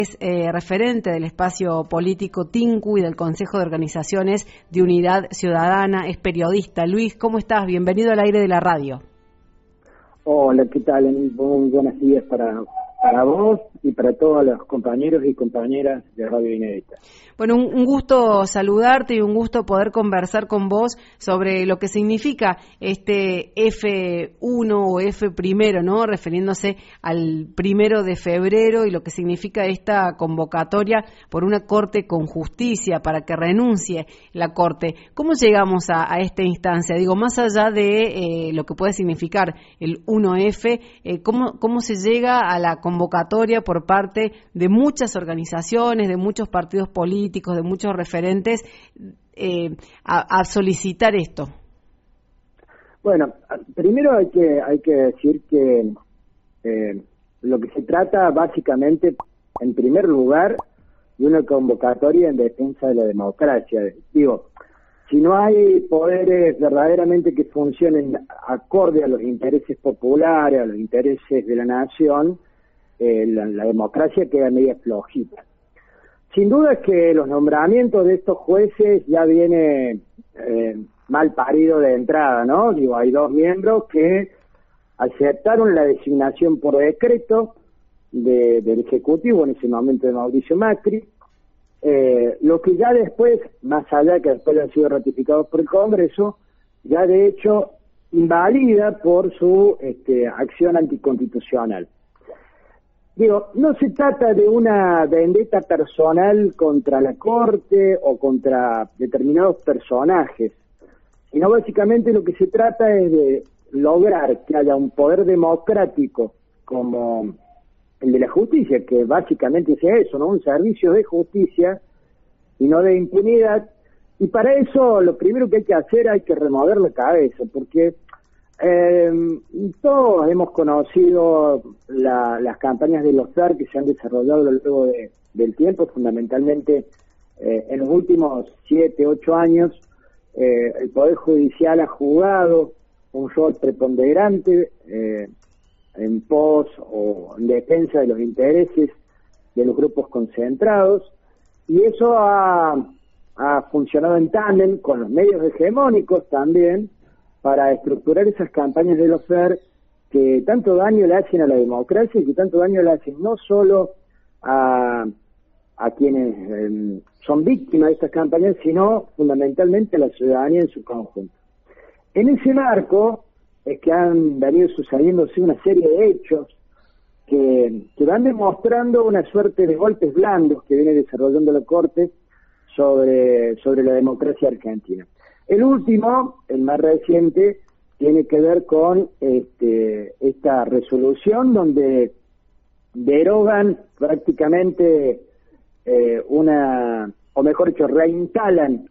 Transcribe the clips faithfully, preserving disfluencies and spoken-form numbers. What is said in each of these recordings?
Es eh, referente del espacio político Tinku y del Consejo de Organizaciones de Unidad Ciudadana, es periodista. Luis, ¿cómo estás? Bienvenido al aire de la radio. Hola, ¿qué tal? Muy buenos días para, para vos y para todos los compañeros y compañeras de Radio Inédita. Bueno, un, un gusto saludarte y un gusto poder conversar con vos sobre lo que significa este F uno o F primero, ¿no? Refiriéndose al primero de febrero y lo que significa esta convocatoria por una corte con justicia para que renuncie la corte. ¿Cómo llegamos a, a esta instancia? Digo, más allá de eh, lo que puede significar el uno F, eh, ¿cómo, ¿cómo se llega a la convocatoria por parte de muchas organizaciones, de muchos partidos políticos, de muchos referentes, eh, a, a solicitar esto? Bueno, primero hay que hay que decir que eh, lo que se trata básicamente, en primer lugar, de una convocatoria en defensa de la democracia. Digo, si no hay poderes verdaderamente que funcionen acorde a los intereses populares, a los intereses de la nación, eh, la, la democracia queda media flojita. Sin duda es que los nombramientos de estos jueces ya viene eh, mal parido de entrada, ¿no? Digo, hay dos miembros que aceptaron la designación por decreto de, del Ejecutivo, en ese momento de Mauricio Macri, eh, lo que ya después, más allá de que después han sido ratificados por el Congreso, ya de hecho invalida por su este, acción anticonstitucional. Digo, no se trata de una vendetta personal contra la Corte o contra determinados personajes, sino básicamente lo que se trata es de lograr que haya un poder democrático como el de la justicia, que básicamente sea eso, ¿no? Un servicio de justicia y no de impunidad. Y para eso lo primero que hay que hacer hay que remover la cabeza, porque Eh, todos hemos conocido la, las campañas de los F E R que se han desarrollado a lo largo de, del tiempo, fundamentalmente eh, en los últimos siete, ocho años. Eh, el Poder Judicial ha jugado un rol preponderante eh, en pos o en defensa de los intereses de los grupos concentrados, y eso ha, ha funcionado en tándem con los medios hegemónicos también, para estructurar esas campañas de los F E R que tanto daño le hacen a la democracia y que tanto daño le hacen no solo a, a quienes eh, son víctimas de estas campañas, sino fundamentalmente a la ciudadanía en su conjunto. En ese marco es que han venido sucediéndose una serie de hechos que, que van demostrando una suerte de golpes blandos que viene desarrollando la Corte sobre, sobre la democracia argentina. El último, el más reciente, tiene que ver con este, esta resolución donde derogan prácticamente eh, una, o mejor dicho, reinstalan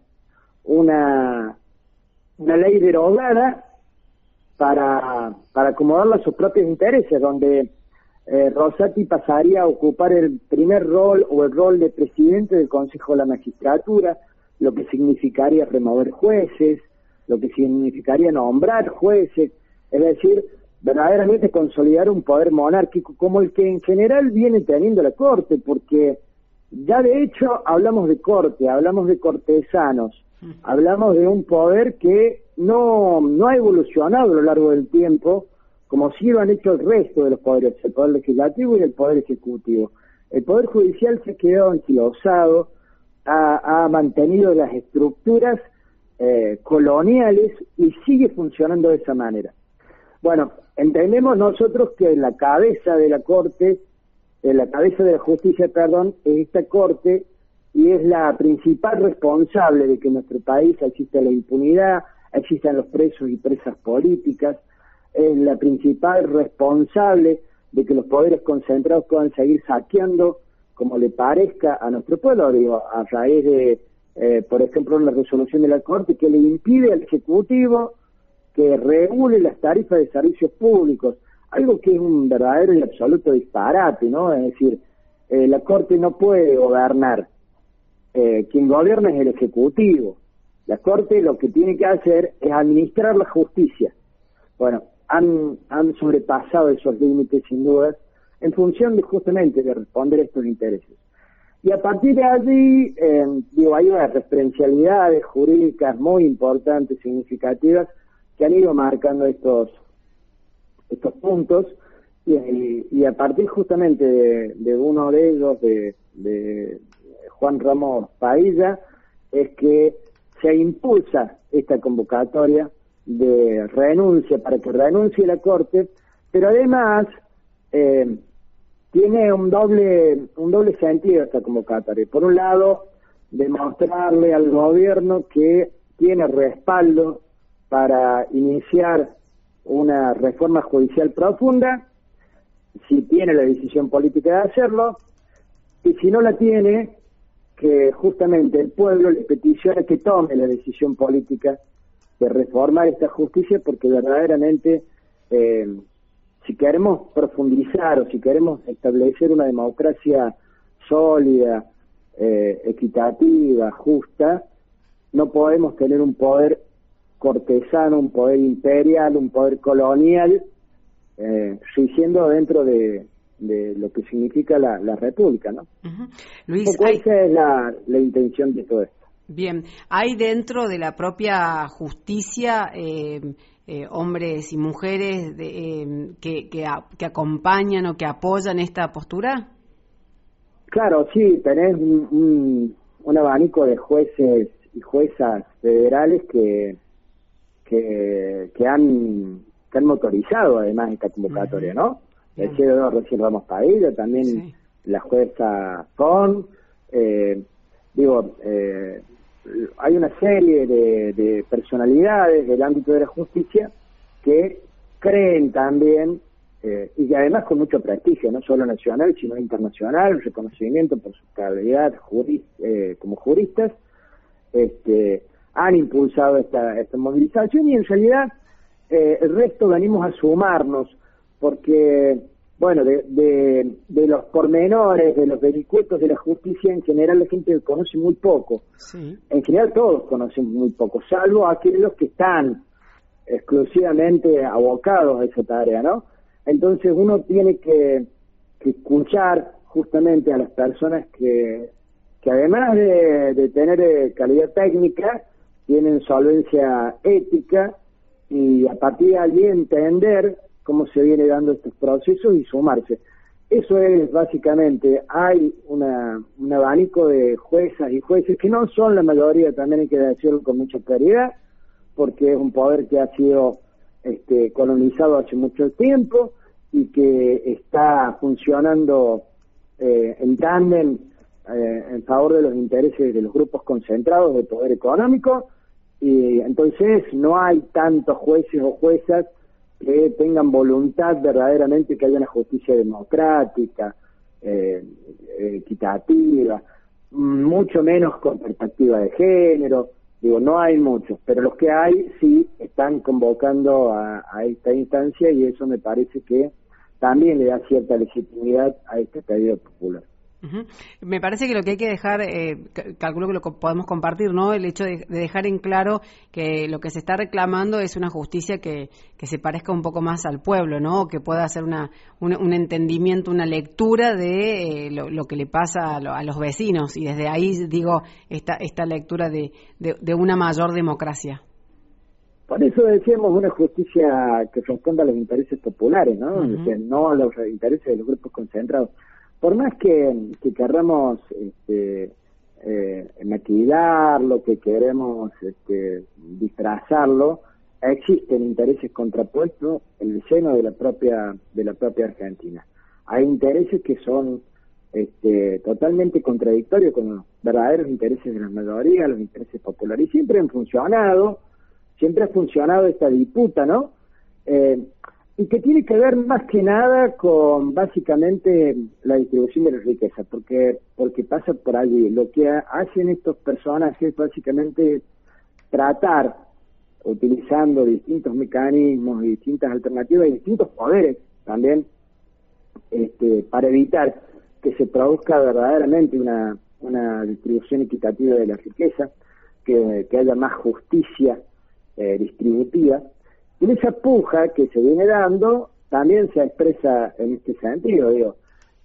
una, una ley derogada para, para acomodarla a sus propios intereses, donde eh, Rosati pasaría a ocupar el primer rol o el rol de presidente del Consejo de la Magistratura, lo que significaría remover jueces, lo que significaría nombrar jueces, es decir, verdaderamente consolidar un poder monárquico como el que en general viene teniendo la Corte, porque ya de hecho hablamos de corte, hablamos de cortesanos, hablamos de un poder que no, no ha evolucionado a lo largo del tiempo, como sí lo han hecho el resto de los poderes, el Poder Legislativo y el Poder Ejecutivo. El Poder Judicial se ha quedado anquilosado, Ha, ha mantenido las estructuras eh, coloniales y sigue funcionando de esa manera. Bueno, entendemos nosotros que la cabeza de la Corte, eh, la cabeza de la justicia, perdón, es esta Corte y es la principal responsable de que en nuestro país exista la impunidad, existan los presos y presas políticas, es la principal responsable de que los poderes concentrados puedan seguir saqueando como le parezca a nuestro pueblo, digo, a raíz de, eh, por ejemplo, una resolución de la Corte que le impide al Ejecutivo que regule las tarifas de servicios públicos, algo que es un verdadero y absoluto disparate, ¿no? Es decir, eh, la Corte no puede gobernar, eh, quien gobierna es el Ejecutivo, la Corte lo que tiene que hacer es administrar la justicia. Bueno, han, han sobrepasado esos límites sin dudas, en función de justamente de responder a estos intereses. Y a partir de allí, eh, digo, hay unas referencialidades jurídicas muy importantes, significativas, que han ido marcando estos estos puntos, y, y a partir justamente de, de uno de ellos, de, de Juan Ramos Pailla, es que se impulsa esta convocatoria de renuncia, para que renuncie la Corte, pero además eh, tiene un doble un doble sentido esta convocatoria. Por un lado, demostrarle al gobierno que tiene respaldo para iniciar una reforma judicial profunda, si tiene la decisión política de hacerlo, y si no la tiene, que justamente el pueblo le peticiona que tome la decisión política de reformar esta justicia, porque verdaderamente eh, si queremos profundizar o si queremos establecer una democracia sólida, eh, equitativa, justa, no podemos tener un poder cortesano, un poder imperial, un poder colonial, eh, siendo dentro de, de lo que significa la, la república, ¿no? Uh-huh. Luis, Esa hay... es la, la intención de todo esto. Bien, ¿hay dentro de la propia justicia eh, eh, hombres y mujeres de, eh, que, que, a, que acompañan o que apoyan esta postura? Claro, sí, tenés un, un, un abanico de jueces y juezas federales que que, que han que han motorizado además esta convocatoria, uh-huh. ¿no? El C D O recién Ramos Pailla, también sí. La jueza Fon, eh, digo, eh, hay una serie de, de personalidades del ámbito de la justicia que creen también, eh, y que además con mucho prestigio, no solo nacional, sino internacional, reconocimiento por su calidad juris, eh, como juristas, este, han impulsado esta, esta movilización, y en realidad eh, el resto venimos a sumarnos, porque, bueno, de, de, de los pormenores, de los vericuetos de la justicia, en general la gente conoce muy poco. Sí. En general todos conocen muy poco, salvo aquellos que están exclusivamente abocados a esa tarea, ¿no? Entonces uno tiene que, que escuchar justamente a las personas que, que además de, de tener calidad técnica, tienen solvencia ética, y a partir de allí entender cómo se viene dando estos procesos y sumarse. Eso es básicamente, hay una, un abanico de juezas y jueces que no son la mayoría, también hay que decirlo con mucha claridad, porque es un poder que ha sido este, colonizado hace mucho tiempo y que está funcionando eh, en tándem eh, en favor de los intereses de los grupos concentrados de poder económico, y entonces no hay tantos jueces o juezas que tengan voluntad verdaderamente que haya una justicia democrática, eh, equitativa, mucho menos con perspectiva de género. Digo, no hay muchos, pero los que hay sí están convocando a, a esta instancia, y eso me parece que también le da cierta legitimidad a este pedido popular. Uh-huh. Me parece que lo que hay que dejar, eh, calculo que lo podemos compartir, ¿no? El hecho de, de dejar en claro que lo que se está reclamando es una justicia que, que se parezca un poco más al pueblo, ¿no? Que pueda hacer una, un, un entendimiento, una lectura de eh, lo, lo que le pasa a, lo, a los vecinos, y desde ahí digo esta, esta lectura de, de, de una mayor democracia. Por eso decíamos una justicia que responda a los intereses populares, ¿no? Uh-huh. O sea, no a los intereses de los grupos concentrados. Por más que, que querramos este, eh, maquillarlo, que queremos este, disfrazarlo, existen intereses contrapuestos en el seno de la propia de la propia Argentina. Hay intereses que son este, totalmente contradictorios con los verdaderos intereses de la mayoría, los intereses populares, y siempre han funcionado, siempre ha funcionado esta disputa, ¿no? Eh, y que tiene que ver más que nada con básicamente la distribución de la riqueza, porque porque pasa por allí. Lo que hacen estos personajes es básicamente tratar, utilizando distintos mecanismos y distintas alternativas y distintos poderes también, este, para evitar que se produzca verdaderamente una, una distribución equitativa de la riqueza, que, que haya más justicia eh, distributiva. Y esa puja que se viene dando también se expresa en este sentido, digo,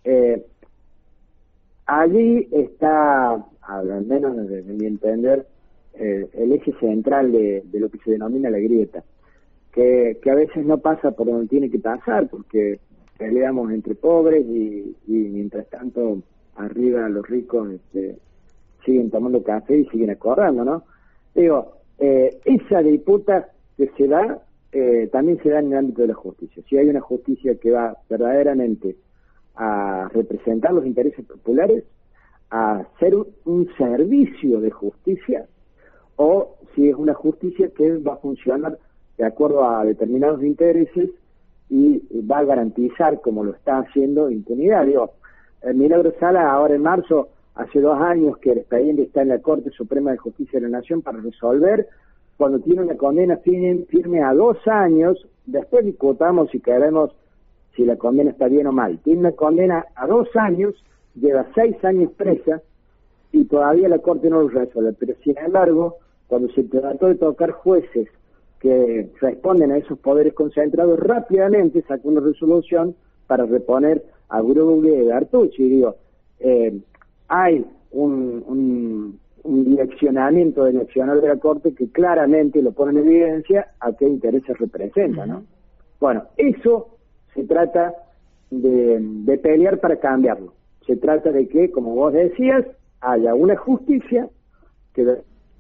eh, allí está, al menos desde mi entender, eh, el eje central de, de lo que se denomina la grieta, que, que a veces no pasa por donde tiene que pasar, porque peleamos entre pobres y, y mientras tanto arriba los ricos este, siguen tomando café y siguen acordando, ¿no? Digo, eh, esa disputa que se da, eh, también se da en el ámbito de la justicia. Si hay una justicia que va verdaderamente a representar los intereses populares, a hacer un, un servicio de justicia, o si es una justicia que va a funcionar de acuerdo a determinados intereses y va a garantizar, como lo está haciendo, impunidad. Digo, el Milagro Sala, ahora en marzo, hace dos años que el expediente está en la Corte Suprema de Justicia de la Nación para resolver, cuando tiene una condena firme, firme a dos años, después discutamos si queremos si la condena está bien o mal. Tiene una condena a dos años, lleva seis años presa y todavía la Corte no lo resuelve. Pero sin embargo, cuando se trató de tocar jueces que responden a esos poderes concentrados, rápidamente sacó una resolución para reponer a Brugge y Artucci. Y digo, eh, hay un, un, un direccionamiento del accionar de la Corte que claramente lo pone en evidencia a qué intereses representa, ¿no? Bueno, eso se trata de, de pelear para cambiarlo. Se trata de que, como vos decías, haya una justicia que...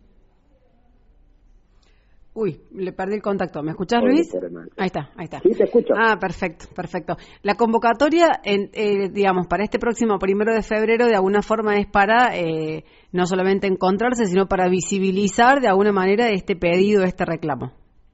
Uy, le perdí el contacto. ¿Me escuchás, Luis? Ahí está, ahí está. Sí, te escucho. Ah, perfecto, perfecto. La convocatoria, en, eh, digamos, para este próximo primero de febrero, de alguna forma es para eh, no solamente encontrarse, sino para visibilizar de alguna manera este pedido, este reclamo.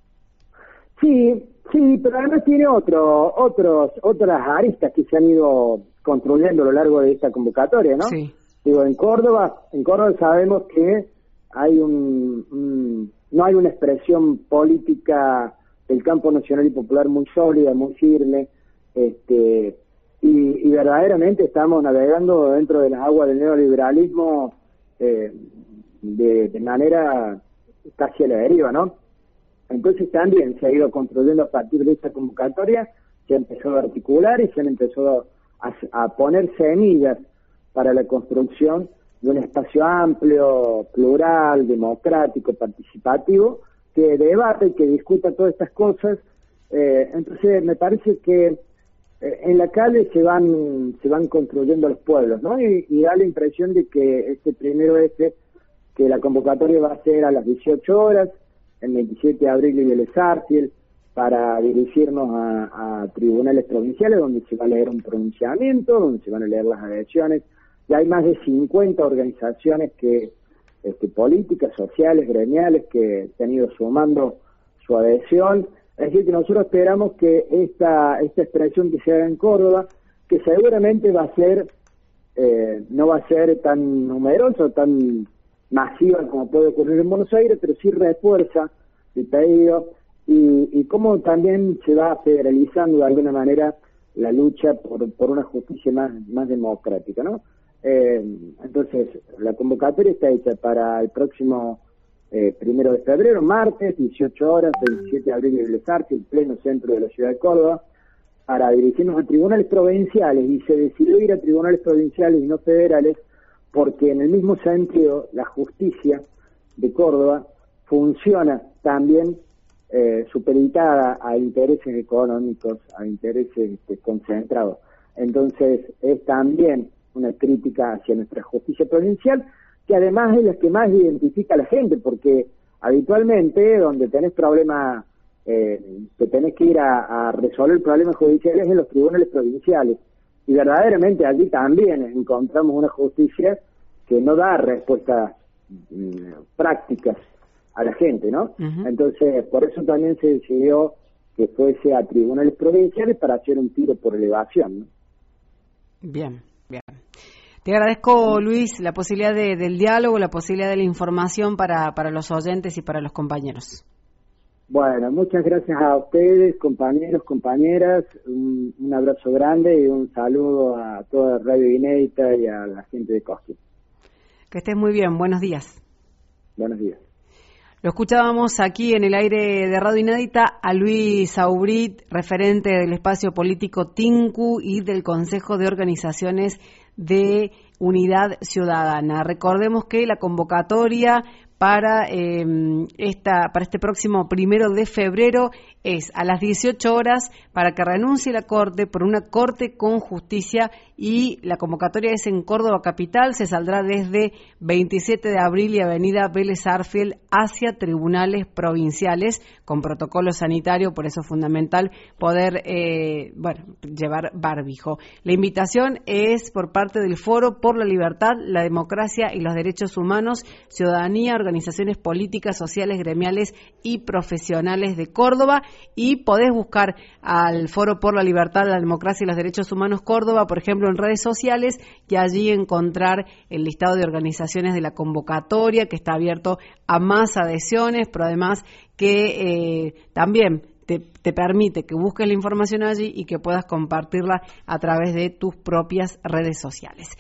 Sí, sí, pero además tiene otro, otros, otras aristas que se han ido construyendo a lo largo de esta convocatoria, ¿no? Sí. Digo, en Córdoba, en Córdoba sabemos que hay un, un no hay una expresión política del campo nacional y popular muy sólida, muy firme, este, y, y verdaderamente estamos navegando dentro de las aguas del neoliberalismo eh, de, de manera casi a la deriva, ¿no? Entonces también se ha ido construyendo a partir de esta convocatoria, se ha empezado a articular y se han empezado a, a poner semillas para la construcción de un espacio amplio, plural, democrático, participativo, que debate y que discuta todas estas cosas. Eh, entonces me parece que eh, en la calle se van se van construyendo los pueblos, ¿no? Y, y da la impresión de que este primero este, que la convocatoria va a ser a las dieciocho horas, el veintisiete de abril en Vélez Arfiel, para dirigirnos a, a tribunales provinciales donde se va a leer un pronunciamiento, donde se van a leer las adhesiones. Ya hay más de cincuenta organizaciones que este, políticas, sociales, gremiales, que se han ido sumando su adhesión. Es decir, que nosotros esperamos que esta esta expresión que se haga en Córdoba, que seguramente va a ser, eh, no va a ser tan numerosa, tan masiva como puede ocurrir en Buenos Aires, pero sí refuerza el pedido y, y cómo también se va federalizando de alguna manera la lucha por, por una justicia más, más democrática, ¿no? Eh, entonces, la convocatoria está hecha para el próximo eh, primero de febrero, martes, dieciocho horas, veintisiete de abril en Vélez Arfiel, el pleno centro de la ciudad de Córdoba, para dirigirnos a tribunales provinciales, y se decidió ir a tribunales provinciales y no federales, porque en el mismo sentido la justicia de Córdoba funciona también eh, supeditada a intereses económicos, a intereses este, concentrados. Entonces es también una crítica hacia nuestra justicia provincial, que además es la que más identifica a la gente, porque habitualmente donde tenés problemas, eh, que tenés que ir a, a resolver problemas judiciales en los tribunales provinciales, y verdaderamente allí también encontramos una justicia que no da respuestas mm, prácticas a la gente, ¿no? Uh-huh. Entonces, por eso también se decidió que fuese a tribunales provinciales para hacer un tiro por elevación, ¿no? Bien, bien. Te agradezco, Luis, la posibilidad de, del diálogo, la posibilidad de la información para, para los oyentes y para los compañeros. Bueno, muchas gracias a ustedes, compañeros, compañeras, un, un abrazo grande y un saludo a toda Radio Inédita y a la gente de Cosquín. Que estés muy bien, buenos días. Buenos días. Lo escuchábamos aquí en el aire de Radio Inédita a Luis Aubrit, referente del espacio político Tinku y del Consejo de Organizaciones de Unidad Ciudadana. Recordemos que la convocatoria para eh, esta para este próximo primero de febrero es a las dieciocho horas para que renuncie la Corte por una Corte con Justicia, y la convocatoria es en Córdoba Capital. Se saldrá desde veintisiete de abril y Avenida Vélez Arfield hacia tribunales provinciales con protocolo sanitario, por eso es fundamental poder eh, bueno, llevar barbijo. La invitación es por parte del Foro por la Libertad, la Democracia y los Derechos Humanos, Ciudadanía, organizaciones políticas, sociales, gremiales y profesionales de Córdoba. Y podés buscar al Foro por la Libertad, la Democracia y los Derechos Humanos Córdoba, por ejemplo, en redes sociales, y allí encontrar el listado de organizaciones de la convocatoria, que está abierto a más adhesiones, pero además que eh, también te, te permite que busques la información allí y que puedas compartirla a través de tus propias redes sociales.